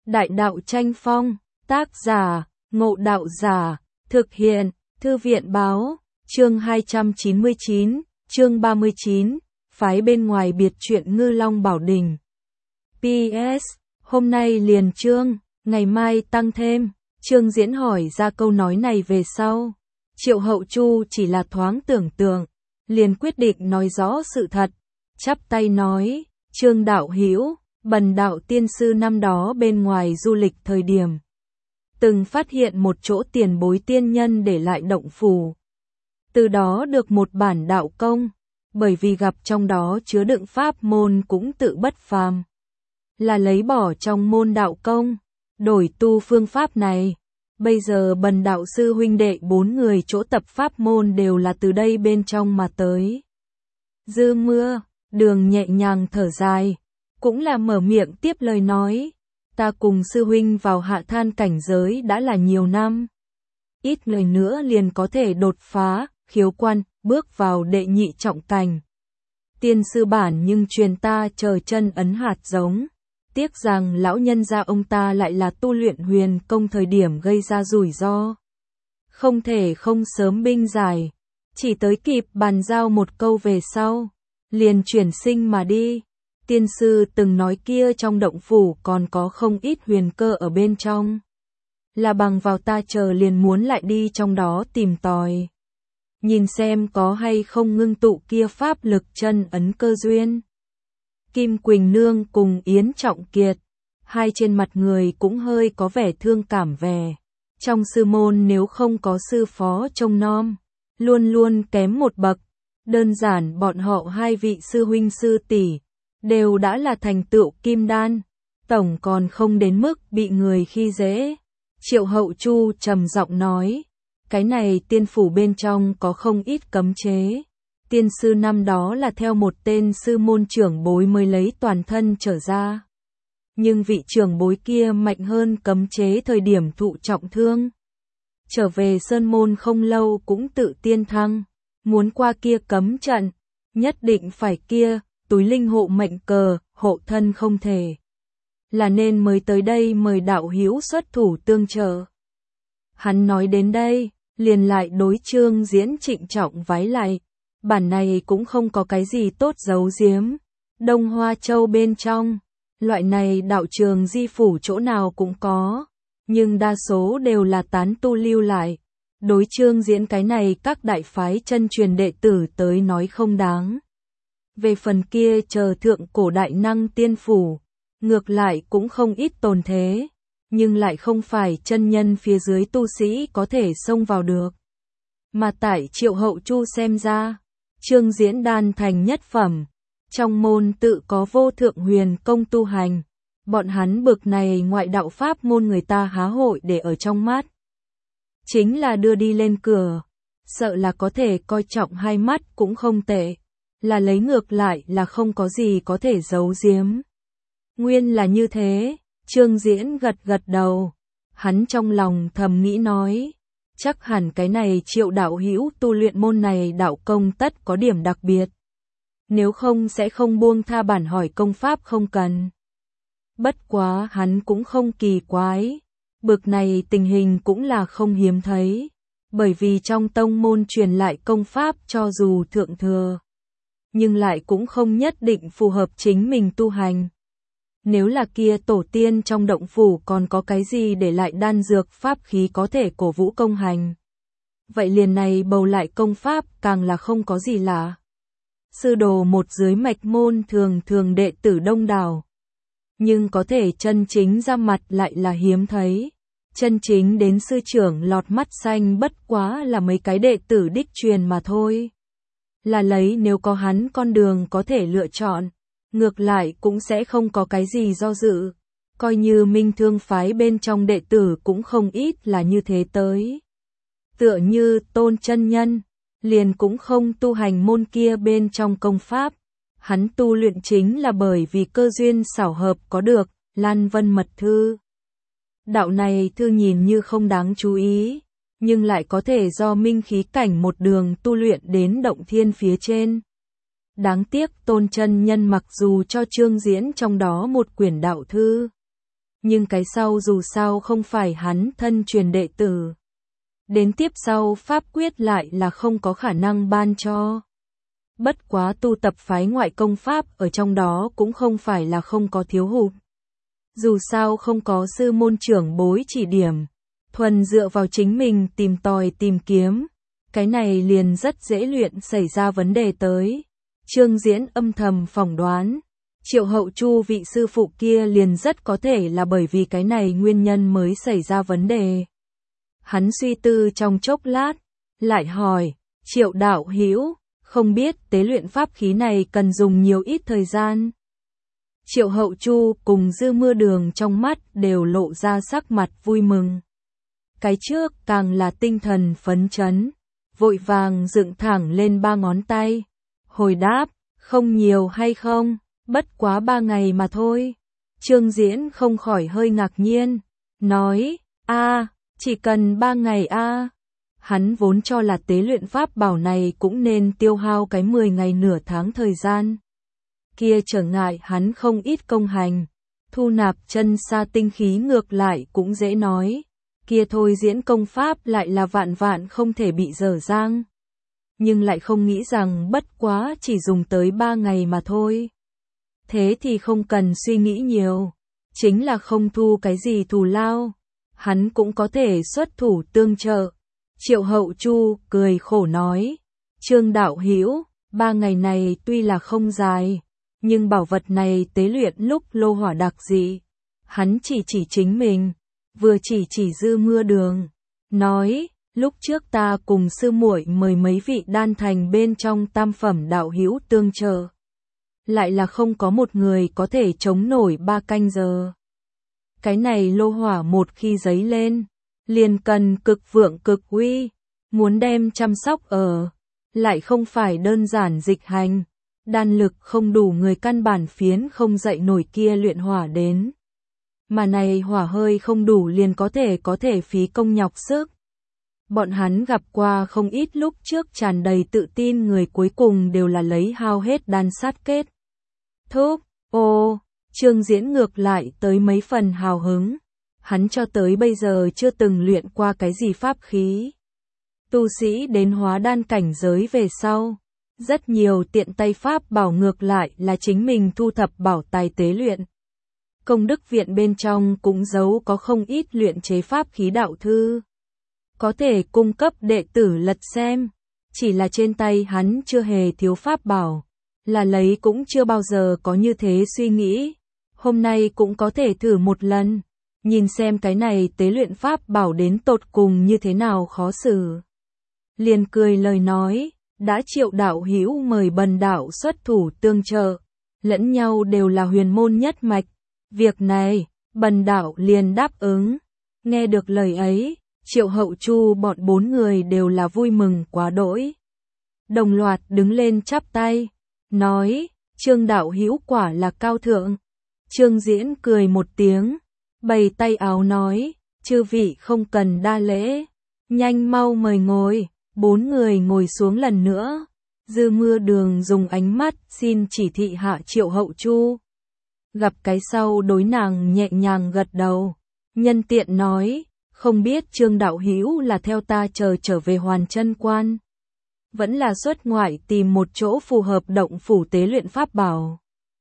Đại đạo tranh phong, tác giả, Ngộ Đạo Giả, thực hiện, Thư viện báo, chương 299, chương 39, phái bên ngoài biệt truyện Ngư Long Bảo Đình. PS, hôm nay liền chương, ngày mai tăng thêm, Chương Diễn hỏi ra câu nói này về sau. Triệu Hậu Chu chỉ là thoáng tưởng tượng, liền quyết định nói rõ sự thật, chắp tay nói, Trương đạo hữu, bần đạo tiên sư năm đó bên ngoài du lịch thời điểm. Từng phát hiện một chỗ tiền bối tiên nhân để lại động phủ. Từ đó được một bản đạo công, bởi vì gặp trong đó chứa đựng pháp môn cũng tự bất phàm. Là lấy bỏ trong môn đạo công, đổi tu phương pháp này. Bây giờ bần đạo sư huynh đệ 4 người chỗ tập pháp môn đều là từ đây bên trong mà tới. Dư Mưa, Đường nhẹ nhàng thở dài, cũng là mở miệng tiếp lời nói, ta cùng sư huynh vào hạ than cảnh giới đã là nhiều năm. Ít lời nữa liền có thể đột phá, khiếu quan, bước vào đệ nhị trọng cảnh. Tiên sư bản nhưng truyền ta chờ chân ấn hạt giống. Tiếc rằng lão nhân gia ông ta lại là tu luyện huyền công thời điểm gây ra rủi ro. Không thể không sớm binh giải, chỉ tới kịp bàn giao một câu về sau, liền chuyển sinh mà đi. Tiên sư từng nói kia trong động phủ còn có không ít huyền cơ ở bên trong. Là bằng vào ta chờ liền muốn lại đi trong đó tìm tòi. Nhìn xem có hay không ngưng tụ kia pháp lực chân ấn cơ duyên. Kim Quỳnh Nương cùng Yến Trọng Kiệt, hai trên mặt người cũng hơi có vẻ thương cảm vẻ. Trong sư môn nếu không có sư phó trông nom, luôn luôn kém một bậc. Đơn giản bọn họ hai vị sư huynh sư tỷ đều đã là thành tựu kim đan, tổng còn không đến mức bị người khi dễ. Triệu Hậu Chu trầm giọng nói, cái này tiên phủ bên trong có không ít cấm chế. Tiên sư năm đó là theo một tên sư môn trưởng bối mới lấy toàn thân trở ra. Nhưng vị trưởng bối kia mạnh hơn cấm chế thời điểm thụ trọng thương. Trở về sơn môn không lâu cũng tự tiên thăng. Muốn qua kia cấm trận, nhất định phải kia, túi linh hộ mệnh cờ, hộ thân không thể. Là nên mới tới đây mời đạo hữu xuất thủ tương trợ. Hắn nói đến đây, liền lại đối Trương Diễn trịnh trọng vái lại. Bản này cũng không có cái gì tốt giấu giếm. Đông Hoa Châu bên trong, loại này đạo trường di phủ chỗ nào cũng có, nhưng đa số đều là tán tu lưu lại. Đối Trương Diễn cái này các đại phái chân truyền đệ tử tới nói không đáng. Về phần kia chờ thượng cổ đại năng tiên phủ, ngược lại cũng không ít tồn thế, nhưng lại không phải chân nhân phía dưới tu sĩ có thể xông vào được. Mà tại Triệu Hậu Chu xem ra, Trương Diễn đan thành nhất phẩm, trong môn tự có vô thượng huyền công tu hành, bọn hắn bực này ngoại đạo pháp môn người ta há hội để ở trong mắt. Chính là đưa đi lên cửa, sợ là có thể coi trọng hai mắt cũng không tệ, là lấy ngược lại là không có gì có thể giấu giếm. Nguyên là như thế, Trương Diễn gật gật đầu, hắn trong lòng thầm nghĩ nói, chắc hẳn cái này Triệu đạo hữu tu luyện môn này đạo công tất có điểm đặc biệt. Nếu không sẽ không buông tha bản hỏi công pháp không cần. Bất quá hắn cũng không kỳ quái. Bực này tình hình cũng là không hiếm thấy, bởi vì trong tông môn truyền lại công pháp cho dù thượng thừa, nhưng lại cũng không nhất định phù hợp chính mình tu hành. Nếu là kia tổ tiên trong động phủ còn có cái gì để lại đan dược pháp khí có thể cổ vũ công hành. Vậy liền này bầu lại công pháp càng là không có gì lạ. Sư đồ một dưới mạch môn thường đệ tử đông đảo. Nhưng có thể chân chính ra mặt lại là hiếm thấy. Chân chính đến sư trưởng lọt mắt xanh bất quá là mấy cái đệ tử đích truyền mà thôi. Là lấy nếu có hắn con đường có thể lựa chọn, ngược lại cũng sẽ không có cái gì do dự. Coi như Minh Thương phái bên trong đệ tử cũng không ít là như thế tới. Tựa như Tôn chân nhân, liền cũng không tu hành môn kia bên trong công pháp. Hắn tu luyện chính là bởi vì cơ duyên xảo hợp có được, Lan Vân Mật Thư. Đạo này thư nhìn như không đáng chú ý, nhưng lại có thể do minh khí cảnh một đường tu luyện đến động thiên phía trên. Đáng tiếc Tôn chân nhân mặc dù cho Trương Diễn trong đó một quyển đạo thư, Nhưng cái sau dù sao không phải hắn thân truyền đệ tử. Đến tiếp sau pháp quyết lại là không có khả năng ban cho. Bất quá tu tập phái ngoại công pháp ở trong đó cũng không phải là không có thiếu hụt. Dù sao không có sư môn trưởng bối chỉ điểm, thuần dựa vào chính mình tìm tòi tìm kiếm, cái này liền rất dễ luyện xảy ra vấn đề tới. Trương Diễn âm thầm phỏng đoán, Triệu Hậu Chu vị sư phụ kia liền rất có thể là bởi vì cái này nguyên nhân mới xảy ra vấn đề. Hắn suy tư trong chốc lát, lại hỏi, Triệu đạo hữu, không biết tế luyện pháp khí này cần dùng nhiều ít thời gian. Triệu Hậu Chu cùng Dư Mưa Đường trong mắt đều lộ ra sắc mặt vui mừng. Cái trước càng là tinh thần phấn chấn, vội vàng dựng thẳng lên 3 ngón tay. Hồi đáp, không nhiều hay không, bất quá 3 ngày mà thôi. Trương Diễn không khỏi hơi ngạc nhiên, nói, chỉ cần 3 ngày Hắn vốn cho là tế luyện pháp bảo này cũng nên tiêu hao cái 10 ngày nửa tháng thời gian. Kia trở ngại hắn không ít công hành, thu nạp chân sa tinh khí ngược lại cũng dễ nói. Kia thôi diễn công pháp lại là vạn vạn không thể bị dở dang. Nhưng lại không nghĩ rằng bất quá chỉ dùng tới 3 ngày mà thôi. Thế thì không cần suy nghĩ nhiều, chính là không thu cái gì thù lao, hắn cũng có thể xuất thủ tương trợ. Triệu Hậu Chu cười khổ nói, Trương đạo hữu, 3 ngày này tuy là không dài, nhưng bảo vật này tế luyện lúc lô hỏa đặc dị. Hắn chỉ chính mình, vừa chỉ Dư Mưa Đường, nói, lúc trước ta cùng sư muội mời mấy vị đan thành bên trong tam phẩm đạo hữu tương trợ. Lại là không có một người có thể chống nổi 3 canh giờ. Cái này lô hỏa một khi giấy lên, liền cần cực vượng cực uy, muốn đem chăm sóc lại không phải đơn giản dịch hành, đan lực không đủ người căn bản phiến không dậy nổi kia luyện hỏa đến. Mà này hỏa hơi không đủ liền có thể phí công nhọc sức. Bọn hắn gặp qua không ít lúc trước tràn đầy tự tin người cuối cùng đều là lấy hao hết đan sát kết thúc. Trương Diễn ngược lại tới mấy phần hào hứng. Hắn cho tới bây giờ chưa từng luyện qua cái gì pháp khí. Tu sĩ đến hóa đan cảnh giới về sau, rất nhiều tiện tay pháp bảo ngược lại là chính mình thu thập bảo tài tế luyện. Công đức viện bên trong cũng giấu có không ít luyện chế pháp khí đạo thư. Có thể cung cấp đệ tử lật xem, chỉ là trên tay hắn chưa hề thiếu pháp bảo, là lấy cũng chưa bao giờ có như thế suy nghĩ. Hôm nay cũng có thể thử một lần, nhìn xem cái này tế luyện pháp bảo đến tột cùng như thế nào khó xử. Liền cười lời nói, đã Triệu đạo hữu mời Bần đạo xuất thủ tương trợ, lẫn nhau đều là huyền môn nhất mạch, việc này, Bần đạo liền đáp ứng. Nghe được lời ấy, Triệu Hậu Chu bọn 4 người đều là vui mừng quá đỗi. Đồng loạt đứng lên chắp tay, nói, Trương đạo hữu quả là cao thượng. Trương Diễn cười một tiếng, bày tay áo nói, chư vị không cần đa lễ, nhanh mau mời ngồi. 4 người ngồi xuống lần nữa. Dư Mưa Đường dùng ánh mắt xin chỉ thị hạ Triệu Hậu Chu. Gặp cái sau đối nàng nhẹ nhàng gật đầu, nhân tiện nói, không biết Trương đạo hữu là theo ta trở về Hoàn Chân Quan, vẫn là xuất ngoại tìm một chỗ phù hợp động phủ tế luyện pháp bảo.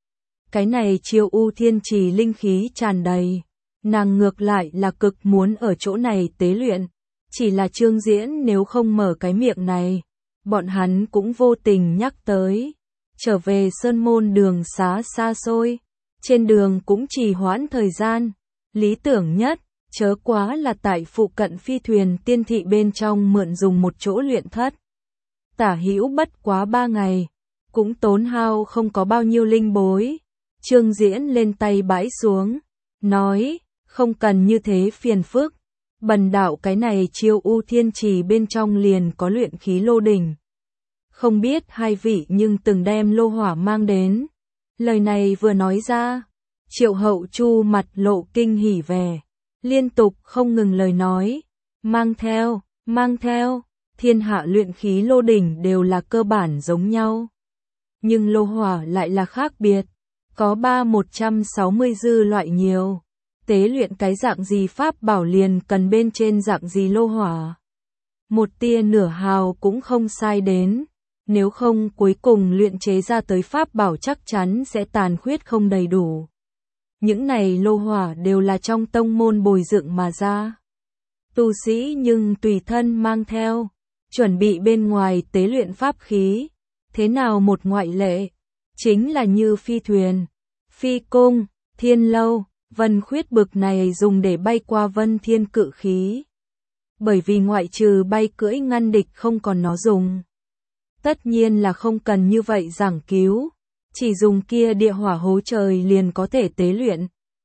Cái này Chiêu U Thiên Trì linh khí tràn đầy, nàng ngược lại là cực muốn ở chỗ này tế luyện, chỉ là Trương Diễn nếu không mở cái miệng này, bọn hắn cũng vô tình nhắc tới. Trở về Sơn Môn đường xá xa xôi, trên đường cũng trì hoãn thời gian, lý tưởng nhất, chớ quá là tại phụ cận phi thuyền tiên thị bên trong mượn dùng một chỗ luyện thất. Tả hữu bất quá 3 ngày, cũng tốn hao không có bao nhiêu linh bối. Trương Diễn lên tay bãi xuống, nói, không cần như thế phiền phức, Bần đạo cái này Chiêu U Thiên Trì bên trong liền có luyện khí lô đỉnh. Không biết hai vị nhưng từng đem lô hỏa mang đến. Lời này vừa nói ra, Triệu Hậu Chu mặt lộ kinh hỉ vẻ, liên tục không ngừng lời nói, mang theo, thiên hạ luyện khí lô đỉnh đều là cơ bản giống nhau. Nhưng lô hỏa lại là khác biệt, có 160 dư loại nhiều. tế luyện cái dạng gì pháp bảo liền cần bên trên dạng gì lô hỏa. Một tia nửa hào cũng không sai đến, nếu không cuối cùng luyện chế ra tới pháp bảo chắc chắn sẽ tàn khuyết không đầy đủ. Những này lô hỏa đều là trong tông môn bồi dựng mà ra. Tu sĩ nhưng tùy thân mang theo, chuẩn bị bên ngoài tế luyện pháp khí. Thế nào một ngoại lệ, chính là như phi thuyền, phi cung, thiên lâu, vân khuyết bực này dùng để bay qua vân thiên cự khí. Bởi vì ngoại trừ bay cưỡi ngăn địch không còn nó dùng. Tất nhiên là không cần như vậy giảng cứu, chỉ dùng kia địa hỏa hố trời liền có thể tế luyện.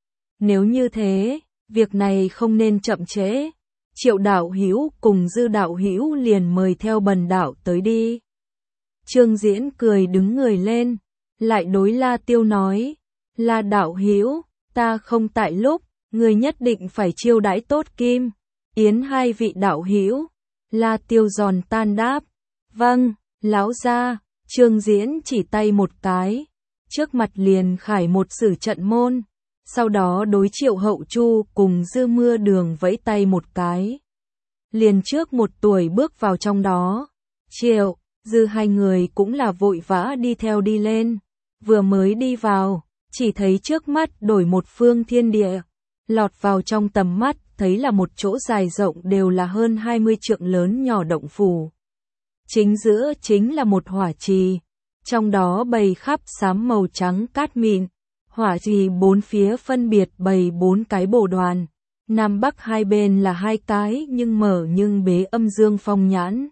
Nếu như thế, việc này không nên chậm trễ. Triệu đạo hữu cùng Dư đạo hữu liền mời theo Bần đạo tới đi. Trương Diễn cười đứng người lên, lại đối La Tiêu nói, La đạo hữu, ta không tại lúc, người nhất định phải chiêu đãi tốt Kim, Yến hai vị đạo hữu. La Tiêu giòn tan đáp, vâng, lão gia. Trương Diễn chỉ tay một cái, trước mặt liền khải một sử trận môn, sau đó đối Triệu Hậu Chu cùng Dư Mưa Đường vẫy tay một cái. Liền trước một tuổi bước vào trong đó, Triệu, Dư hai người cũng là vội vã đi theo đi lên, vừa mới đi vào, chỉ thấy trước mắt đổi một phương thiên địa, lọt vào trong tầm mắt thấy là một chỗ dài rộng đều là hơn 20 trượng lớn nhỏ động phủ. Chính giữa chính là một hỏa trì, trong đó bày khắp xám màu trắng cát mịn, hỏa trì bốn phía phân biệt bày 4 cái bồ đoàn, nam bắc hai bên là 2 cái nhưng mở nhưng bế âm dương phong nhãn.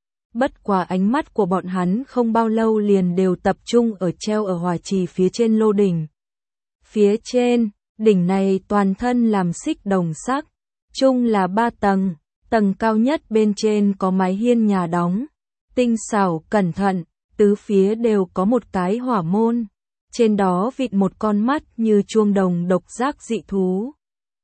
Bất quá ánh mắt của bọn hắn không bao lâu liền đều tập trung ở treo ở hỏa trì phía trên lô đỉnh. Phía trên, đỉnh này toàn thân làm xích đồng sắc, chung là 3 tầng, tầng cao nhất bên trên có mái hiên nhà đóng, tinh xảo cẩn thận, tứ phía đều có một cái hỏa môn, trên đó vịt một con mắt như chuông đồng độc giác dị thú.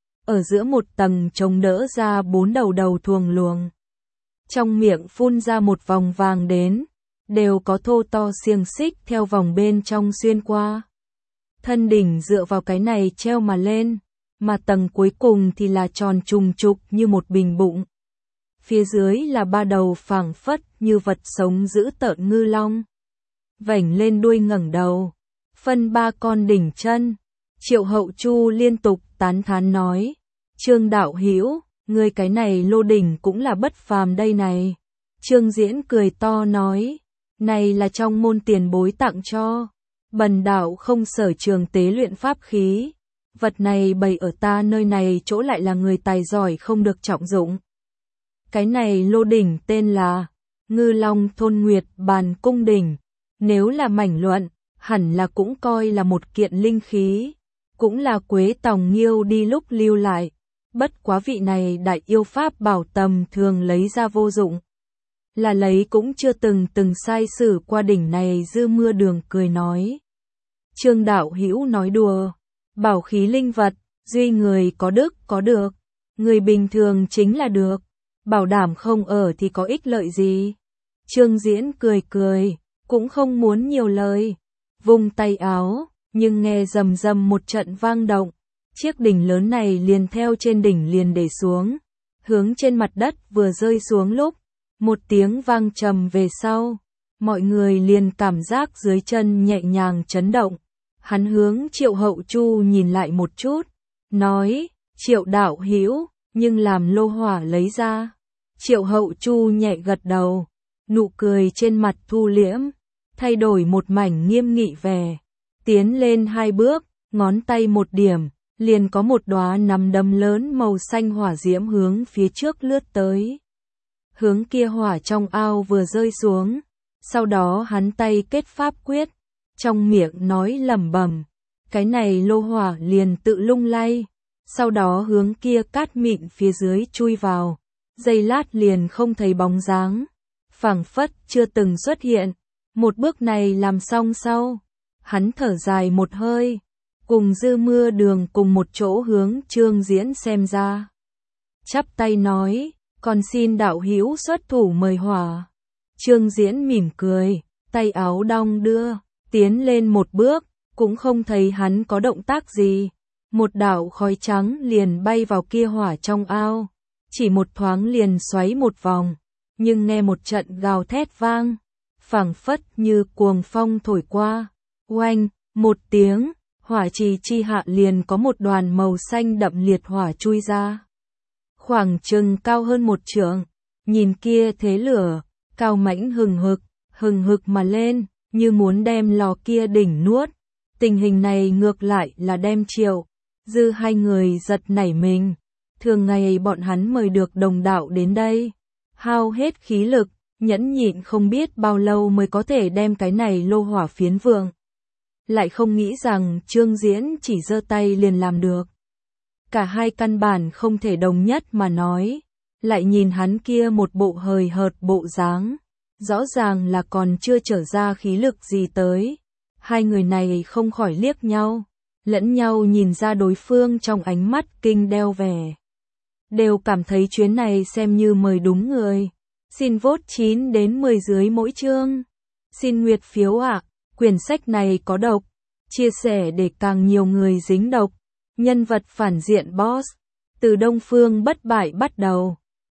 Ở giữa một tầng chống đỡ ra 4 đầu thuồng luồng. Trong miệng phun ra một vòng vàng đến, đều có thô to xiềng xích theo vòng bên trong xuyên qua. Thân đỉnh dựa vào cái này treo mà lên, mà tầng cuối cùng thì là tròn trùng trục như một bình bụng. Phía dưới là 3 đầu phảng phất như vật sống dữ tợn ngư long. Vảnh lên đuôi ngẩng đầu, phân 3 con đỉnh chân. Triệu Hậu Chu liên tục tán thán nói, Trương đạo hữu, ngươi cái này lô đỉnh cũng là bất phàm đây này. Trương Diễn cười to nói, này là trong môn tiền bối tặng cho. Bần đạo không sở trường tế luyện pháp khí, vật này bày ở ta nơi này chỗ lại là người tài giỏi không được trọng dụng. Cái này lô đỉnh tên là Ngư Long Thôn Nguyệt Bàn Cung Đỉnh, nếu là mảnh luận, hẳn là cũng coi là một kiện linh khí, cũng là Quế Tòng Nghiêu đi lúc lưu lại, bất quá vị này đại yêu pháp bảo tầm thường lấy ra vô dụng. Là lấy cũng chưa từng sai sử qua đỉnh này. Dư Mưa Đường cười nói, Trương đạo hữu nói đùa, bảo khí linh vật, duy người có đức có được, người bình thường chính là được, bảo đảm không ở thì có ích lợi gì. Trương Diễn cười cười, cũng không muốn nhiều lời, vung tay áo, nhưng nghe rầm rầm một trận vang động, chiếc đỉnh lớn này liền theo trên đỉnh liền để xuống, hướng trên mặt đất vừa rơi xuống lúc, một tiếng vang trầm về sau, mọi người liền cảm giác dưới chân nhẹ nhàng chấn động. Hắn hướng Triệu Hậu Chu nhìn lại một chút, nói, Triệu đạo hữu, nhưng làm lô hỏa lấy ra. Triệu Hậu Chu nhẹ gật đầu, nụ cười trên mặt thu liễm, thay đổi một mảnh nghiêm nghị vẻ, tiến lên 2 bước, ngón tay một điểm, liền có một đóa nắm đấm lớn màu xanh hỏa diễm hướng phía trước lướt tới. Hướng kia hỏa trong ao vừa rơi xuống, sau đó hắn tay kết pháp quyết, trong miệng nói lẩm bẩm, cái này lô hỏa liền tự lung lay, sau đó hướng kia cát mịn phía dưới chui vào, giây lát liền không thấy bóng dáng, phảng phất chưa từng xuất hiện. Một bước này làm xong sau, hắn thở dài một hơi, cùng Dư Mưa Đường cùng một chỗ hướng Trương Diễn xem ra. Chắp tay nói, còn xin đạo hữu xuất thủ mời hỏa. Trương Diễn mỉm cười, tay áo đong đưa, tiến lên một bước, cũng không thấy hắn có động tác gì. một đạo khói trắng liền bay vào kia hỏa trong ao, chỉ một thoáng liền xoáy một vòng, nhưng nghe một trận gào thét vang, phảng phất như cuồng phong thổi qua, oanh, một tiếng, hỏa trì chi hạ liền có một đoàn màu xanh đậm liệt hỏa chui ra. Khoảng chừng cao hơn một trượng, nhìn kia thế lửa, cao mãnh hừng hực mà lên, như muốn đem lò kia đỉnh nuốt. Tình hình này ngược lại là đem Triệu Dư hai người giật nảy mình. Thường ngày bọn hắn mời được đồng đạo đến đây, hao hết khí lực, nhẫn nhịn không biết bao lâu mới có thể đem cái này lô hỏa phiến vượng. Lại không nghĩ rằng Trương Diễn chỉ giơ tay liền làm được. Cả hai căn bản không thể đồng nhất mà nói, lại nhìn hắn kia một bộ hời hợt bộ dáng, rõ ràng là còn chưa trở ra khí lực gì tới. Hai người này không khỏi liếc nhau, lẫn nhau nhìn ra đối phương trong ánh mắt kinh đeo vẻ. Đều cảm thấy chuyến này xem như mời đúng người. Xin vote 9 đến 10 dưới mỗi chương. Xin nguyệt phiếu ạ, quyển sách này có độc. Chia sẻ để càng nhiều người dính độc. Nhân vật phản diện boss. Từ Đông Phương bất bại bắt đầu.